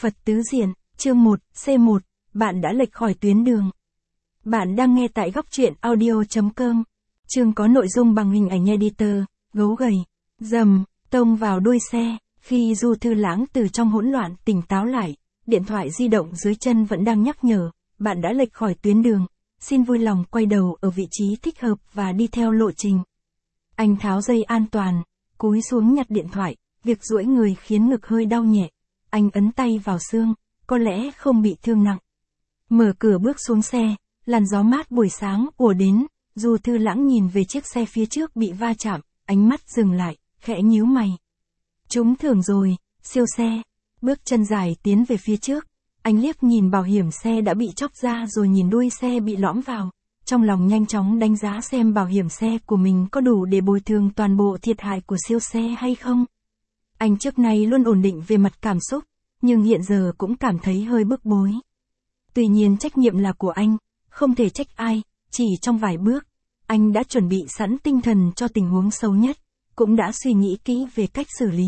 Phật tứ diện, chương 1, C1, bạn đã lệch khỏi tuyến đường. Bạn đang nghe tại góc truyện audio.com. Chương có nội dung bằng hình ảnh editor, gấu gầy, rầm, tông vào đuôi xe. Khi Du Thư Lãng từ trong hỗn loạn tỉnh táo lại, điện thoại di động dưới chân vẫn đang nhắc nhở, bạn đã lệch khỏi tuyến đường. Xin vui lòng quay đầu ở vị trí thích hợp và đi theo lộ trình. Anh tháo dây an toàn, cúi xuống nhặt điện thoại, việc duỗi người khiến ngực hơi đau nhẹ. Anh ấn tay vào xương, có lẽ không bị thương nặng. Mở cửa bước xuống xe, làn gió mát buổi sáng ùa đến, Du Thư Lãng nhìn về chiếc xe phía trước bị va chạm, ánh mắt dừng lại, khẽ nhíu mày. Trúng thưởng rồi, siêu xe. Bước chân dài tiến về phía trước, anh liếc nhìn bảo hiểm xe đã bị chóc ra rồi nhìn đuôi xe bị lõm vào. Trong lòng nhanh chóng đánh giá xem bảo hiểm xe của mình có đủ để bồi thường toàn bộ thiệt hại của siêu xe hay không. Anh trước nay luôn ổn định về mặt cảm xúc, nhưng hiện giờ cũng cảm thấy hơi bức bối. Tuy nhiên trách nhiệm là của anh, không thể trách ai, chỉ trong vài bước, anh đã chuẩn bị sẵn tinh thần cho tình huống xấu nhất, cũng đã suy nghĩ kỹ về cách xử lý.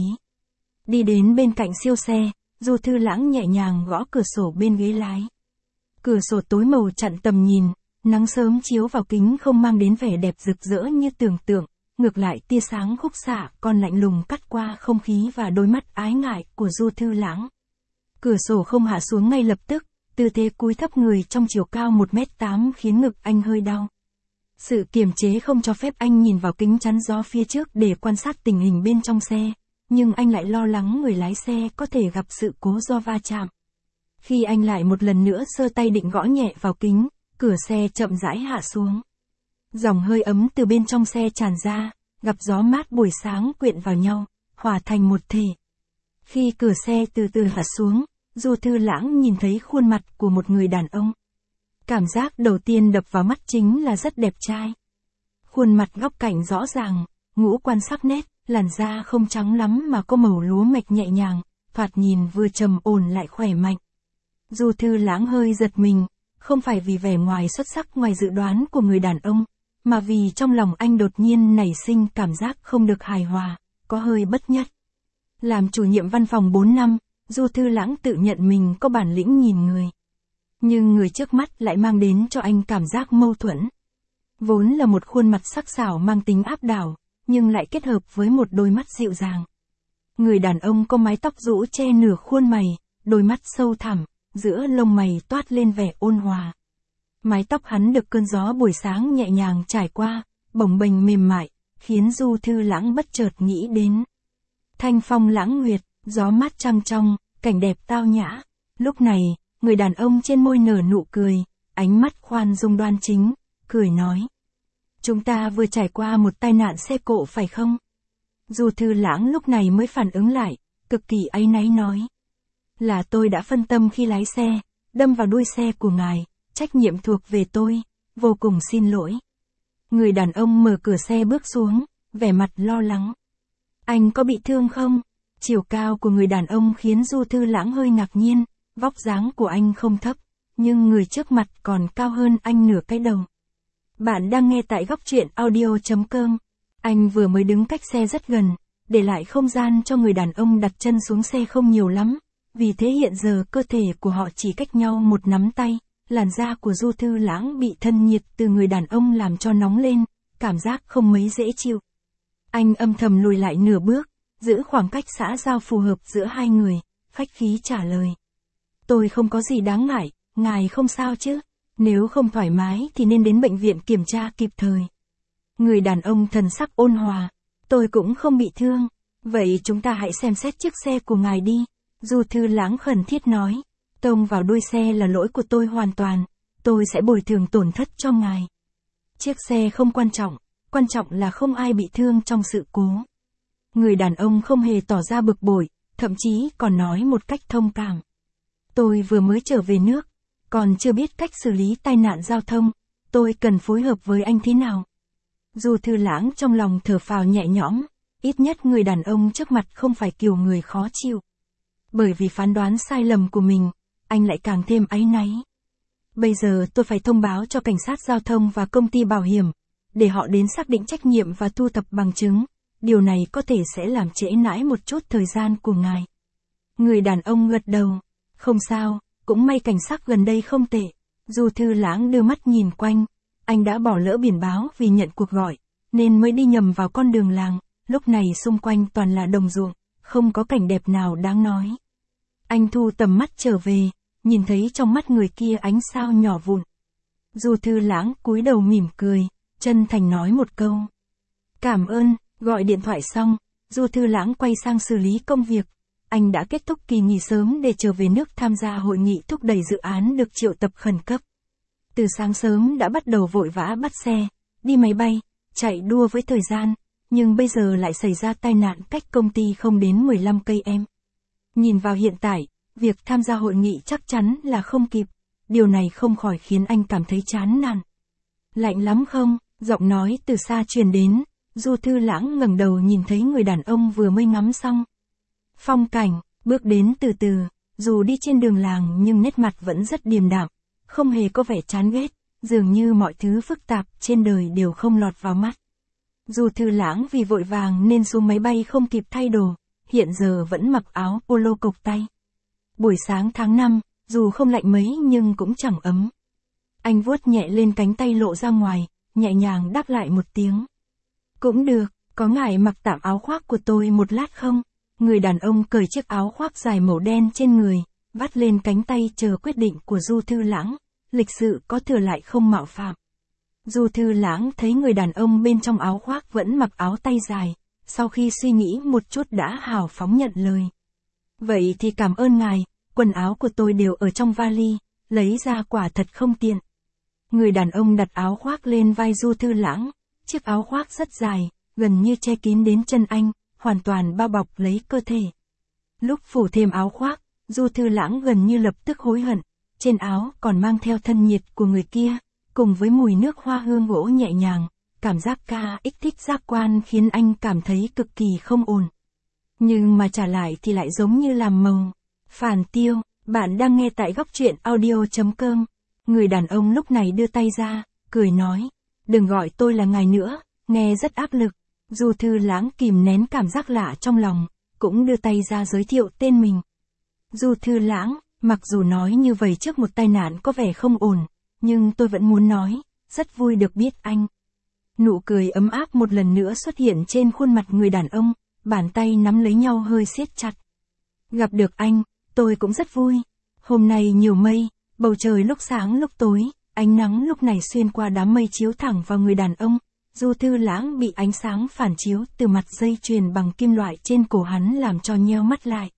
Đi đến bên cạnh siêu xe, Du Thư Lãng nhẹ nhàng gõ cửa sổ bên ghế lái. Cửa sổ tối màu chặn tầm nhìn, nắng sớm chiếu vào kính không mang đến vẻ đẹp rực rỡ như tưởng tượng, ngược lại tia sáng khúc xạ còn lạnh lùng cắt qua không khí và đôi mắt ái ngại của Du Thư Lãng. Cửa sổ không hạ xuống ngay lập tức, tư thế cúi thấp người trong chiều cao 1m8 khiến ngực anh hơi đau. Sự kiềm chế không cho phép anh nhìn vào kính chắn gió phía trước để quan sát tình hình bên trong xe, nhưng anh lại lo lắng người lái xe có thể gặp sự cố do va chạm. Khi anh lại một lần nữa giơ tay định gõ nhẹ vào kính, cửa xe chậm rãi hạ xuống. Dòng hơi ấm từ bên trong xe tràn ra, gặp gió mát buổi sáng quyện vào nhau, hòa thành một thể. Khi cửa xe từ từ hạ xuống, Du Thư Lãng nhìn thấy khuôn mặt của một người đàn ông. Cảm giác đầu tiên đập vào mắt chính là rất đẹp trai. Khuôn mặt góc cạnh rõ ràng, ngũ quan sắc nét, làn da không trắng lắm mà có màu lúa mạch nhẹ nhàng, thoạt nhìn vừa trầm ổn lại khỏe mạnh. Du Thư Lãng hơi giật mình, không phải vì vẻ ngoài xuất sắc ngoài dự đoán của người đàn ông, mà vì trong lòng anh đột nhiên nảy sinh cảm giác không được hài hòa, có hơi bất nhất. Làm chủ nhiệm văn phòng 4 năm, Du Thư Lãng tự nhận mình có bản lĩnh nhìn người. Nhưng người trước mắt lại mang đến cho anh cảm giác mâu thuẫn. Vốn là một khuôn mặt sắc sảo mang tính áp đảo, nhưng lại kết hợp với một đôi mắt dịu dàng. Người đàn ông có mái tóc rũ che nửa khuôn mày, đôi mắt sâu thẳm, giữa lông mày toát lên vẻ ôn hòa. Mái tóc hắn được cơn gió buổi sáng nhẹ nhàng trải qua, bồng bềnh mềm mại, khiến Du Thư Lãng bất chợt nghĩ đến thanh phong lãng nguyệt, gió mát trăng trong, cảnh đẹp tao nhã. Lúc này, người đàn ông trên môi nở nụ cười, ánh mắt khoan dung đoan chính, cười nói. Chúng ta vừa trải qua một tai nạn xe cộ phải không? Du Thư Lãng lúc này mới phản ứng lại, cực kỳ áy náy nói. Là tôi đã phân tâm khi lái xe, đâm vào đuôi xe của ngài, trách nhiệm thuộc về tôi, vô cùng xin lỗi. Người đàn ông mở cửa xe bước xuống, vẻ mặt lo lắng. Anh có bị thương không? Chiều cao của người đàn ông khiến Du Thư Lãng hơi ngạc nhiên, vóc dáng của anh không thấp, nhưng người trước mặt còn cao hơn anh nửa cái đầu. Bạn đang nghe tại góc truyện audio.com. Anh vừa mới đứng cách xe rất gần, để lại không gian cho người đàn ông đặt chân xuống xe không nhiều lắm, vì thế hiện giờ cơ thể của họ chỉ cách nhau một nắm tay, làn da của Du Thư Lãng bị thân nhiệt từ người đàn ông làm cho nóng lên, cảm giác không mấy dễ chịu. Anh âm thầm lùi lại nửa bước, giữ khoảng cách xã giao phù hợp giữa hai người, khách khí trả lời. Tôi không có gì đáng ngại, ngài không sao chứ? Nếu không thoải mái thì nên đến bệnh viện kiểm tra kịp thời. Người đàn ông thần sắc ôn hòa. Tôi cũng không bị thương. Vậy chúng ta hãy xem xét chiếc xe của ngài đi. Du Thư Lãng khẩn thiết nói. Tông vào đuôi xe là lỗi của tôi hoàn toàn. Tôi sẽ bồi thường tổn thất cho ngài. Chiếc xe không quan trọng là không ai bị thương trong sự cố. Người đàn ông không hề tỏ ra bực bội, thậm chí còn nói một cách thông cảm. Tôi vừa mới trở về nước, còn chưa biết cách xử lý tai nạn giao thông, tôi cần phối hợp với anh thế nào? Du Thư Lãng trong lòng thở phào nhẹ nhõm, ít nhất người đàn ông trước mặt không phải kiểu người khó chịu. Bởi vì phán đoán sai lầm của mình, anh lại càng thêm áy náy. Bây giờ tôi phải thông báo cho cảnh sát giao thông và công ty bảo hiểm, để họ đến xác định trách nhiệm và thu thập bằng chứng. Điều này có thể sẽ làm trễ nải một chút thời gian của ngài. Người đàn ông gật đầu. Không sao, cũng may cảnh sắc gần đây không tệ. Du Thư Lãng đưa mắt nhìn quanh, anh đã bỏ lỡ biển báo vì nhận cuộc gọi, nên mới đi nhầm vào con đường làng, lúc này xung quanh toàn là đồng ruộng, không có cảnh đẹp nào đáng nói. Anh thu tầm mắt trở về, nhìn thấy trong mắt người kia ánh sao nhỏ vụn. Du Thư Lãng cúi đầu mỉm cười, chân thành nói một câu. Cảm ơn, gọi điện thoại xong, Du Thư Lãng quay sang xử lý công việc. Anh đã kết thúc kỳ nghỉ sớm để trở về nước tham gia hội nghị thúc đẩy dự án được triệu tập khẩn cấp. Từ sáng sớm đã bắt đầu vội vã bắt xe, đi máy bay, chạy đua với thời gian, nhưng bây giờ lại xảy ra tai nạn cách công ty không đến 15 cây em. Nhìn vào hiện tại, việc tham gia hội nghị chắc chắn là không kịp, điều này không khỏi khiến anh cảm thấy chán nản. Lạnh lắm không? Giọng nói từ xa truyền đến, Du Thư Lãng ngẩng đầu nhìn thấy người đàn ông vừa mới ngắm xong phong cảnh, bước đến từ từ, dù đi trên đường làng nhưng nét mặt vẫn rất điềm đạm, không hề có vẻ chán ghét, dường như mọi thứ phức tạp trên đời đều không lọt vào mắt. Du Thư Lãng vì vội vàng nên xuống máy bay không kịp thay đồ, hiện giờ vẫn mặc áo polo cộc tay. Buổi sáng tháng 5, dù không lạnh mấy nhưng cũng chẳng ấm. Anh vuốt nhẹ lên cánh tay lộ ra ngoài, nhẹ nhàng đáp lại một tiếng. Cũng được, có ngại mặc tạm áo khoác của tôi một lát không? Người đàn ông cởi chiếc áo khoác dài màu đen trên người, vắt lên cánh tay chờ quyết định của Du Thư Lãng, lịch sự có thừa lại không mạo phạm. Du Thư Lãng thấy người đàn ông bên trong áo khoác vẫn mặc áo tay dài, sau khi suy nghĩ một chút đã hào phóng nhận lời. Vậy thì cảm ơn ngài, quần áo của tôi đều ở trong vali, lấy ra quả thật không tiện. Người đàn ông đặt áo khoác lên vai Du Thư Lãng, chiếc áo khoác rất dài, gần như che kín đến chân anh, hoàn toàn bao bọc lấy cơ thể. Lúc phủ thêm áo khoác, Du Thư Lãng gần như lập tức hối hận, trên áo còn mang theo thân nhiệt của người kia, cùng với mùi nước hoa hương gỗ nhẹ nhàng, cảm giác kích thích giác quan khiến anh cảm thấy cực kỳ không ổn. Nhưng mà trả lại thì lại giống như làm màu. Phản Tiêu, bạn đang nghe tại góc truyện audio.com. Người đàn ông lúc này đưa tay ra, cười nói, đừng gọi tôi là ngài nữa, nghe rất áp lực. Du Thư Lãng kìm nén cảm giác lạ trong lòng, cũng đưa tay ra giới thiệu tên mình. Du Thư Lãng, mặc dù nói như vậy trước một tai nạn có vẻ không ổn, nhưng tôi vẫn muốn nói, rất vui được biết anh. Nụ cười ấm áp một lần nữa xuất hiện trên khuôn mặt người đàn ông, bàn tay nắm lấy nhau hơi siết chặt. Gặp được anh, tôi cũng rất vui. Hôm nay nhiều mây, bầu trời lúc sáng lúc tối, ánh nắng lúc này xuyên qua đám mây chiếu thẳng vào người đàn ông. Du Thư Lãng bị ánh sáng phản chiếu từ mặt dây chuyền bằng kim loại trên cổ hắn làm cho nheo mắt lại.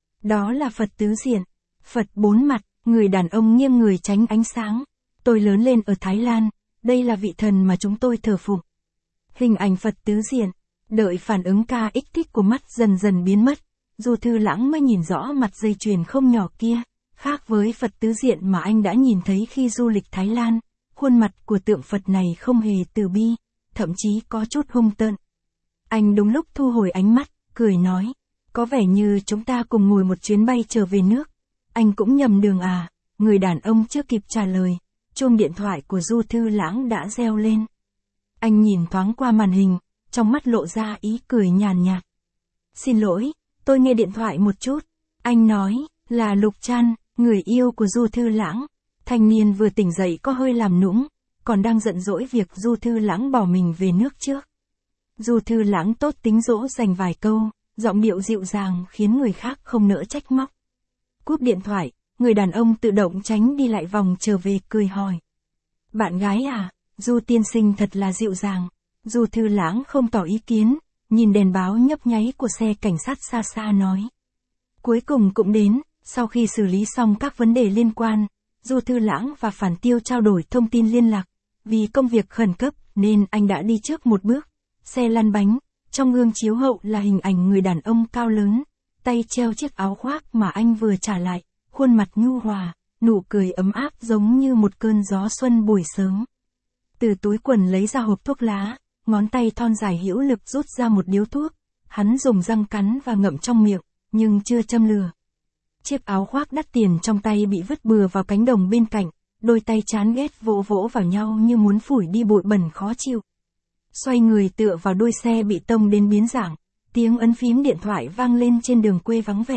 Đó là Phật tứ diện, Phật bốn mặt, người đàn ông nghiêng người tránh ánh sáng. Tôi lớn lên ở Thái Lan, đây là vị thần mà chúng tôi thờ phụng. Hình ảnh Phật tứ diện, đợi phản ứng kích của mắt dần dần biến mất, Du Thư Lãng mới nhìn rõ mặt dây chuyền không nhỏ kia, khác với Phật tứ diện mà anh đã nhìn thấy khi du lịch Thái Lan, khuôn mặt của tượng Phật này không hề từ bi, thậm chí có chút hung tợn. Anh đúng lúc thu hồi ánh mắt, cười nói, có vẻ như chúng ta cùng ngồi một chuyến bay trở về nước. Anh cũng nhầm đường à? Người đàn ông chưa kịp trả lời, chuông điện thoại của Du Thư Lãng đã reo lên. Anh nhìn thoáng qua màn hình, trong mắt lộ ra ý cười nhàn nhạt. Xin lỗi, tôi nghe điện thoại một chút. Anh nói, là Lục Trăn, người yêu của Du Thư Lãng. Thanh niên vừa tỉnh dậy có hơi làm nũng, còn đang giận dỗi việc Du Thư Lãng bỏ mình về nước trước. Du Thư Lãng tốt tính dỗ dành vài câu, giọng điệu dịu dàng khiến người khác không nỡ trách móc. Cúp điện thoại, người đàn ông tự động tránh đi lại vòng trở về cười hỏi. Bạn gái à? Du tiên sinh thật là dịu dàng. Du Thư Lãng không tỏ ý kiến, nhìn đèn báo nhấp nháy của xe cảnh sát xa xa nói. Cuối cùng cũng đến, sau khi xử lý xong các vấn đề liên quan, Du Thư Lãng và Phản Tiêu trao đổi thông tin liên lạc. Vì công việc khẩn cấp nên anh đã đi trước một bước. Xe lăn bánh, trong gương chiếu hậu là hình ảnh người đàn ông cao lớn, tay treo chiếc áo khoác mà anh vừa trả lại, khuôn mặt nhu hòa, nụ cười ấm áp giống như một cơn gió xuân buổi sớm. Từ túi quần lấy ra hộp thuốc lá, ngón tay thon dài hữu lực rút ra một điếu thuốc, hắn dùng răng cắn và ngậm trong miệng, nhưng chưa châm lửa. Chiếc áo khoác đắt tiền trong tay bị vứt bừa vào cánh đồng bên cạnh, đôi tay chán ghét vỗ vỗ vào nhau như muốn phủi đi bụi bẩn khó chịu. Xoay người tựa vào đuôi xe bị tông đến biến dạng, tiếng ấn phím điện thoại vang lên trên đường quê vắng vẻ.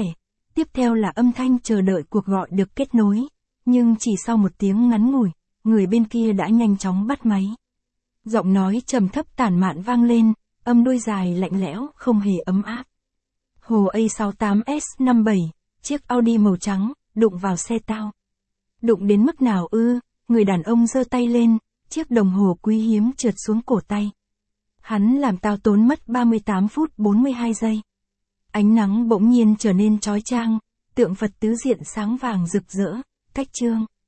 Tiếp theo là âm thanh chờ đợi cuộc gọi được kết nối. Nhưng chỉ sau một tiếng ngắn ngủi, người bên kia đã nhanh chóng bắt máy. Giọng nói trầm thấp tản mạn vang lên, âm đuôi dài lạnh lẽo, không hề ấm áp. Hồ A68S57, chiếc Audi màu trắng, đụng vào xe tao. Đụng đến mức nào ư? Người đàn ông giơ tay lên, chiếc đồng hồ quý hiếm trượt xuống cổ tay. Hắn làm tao tốn mất 38 phút 42 giây. Ánh nắng bỗng nhiên trở nên chói chang, tượng Phật tứ diện sáng vàng rực rỡ, cách trương.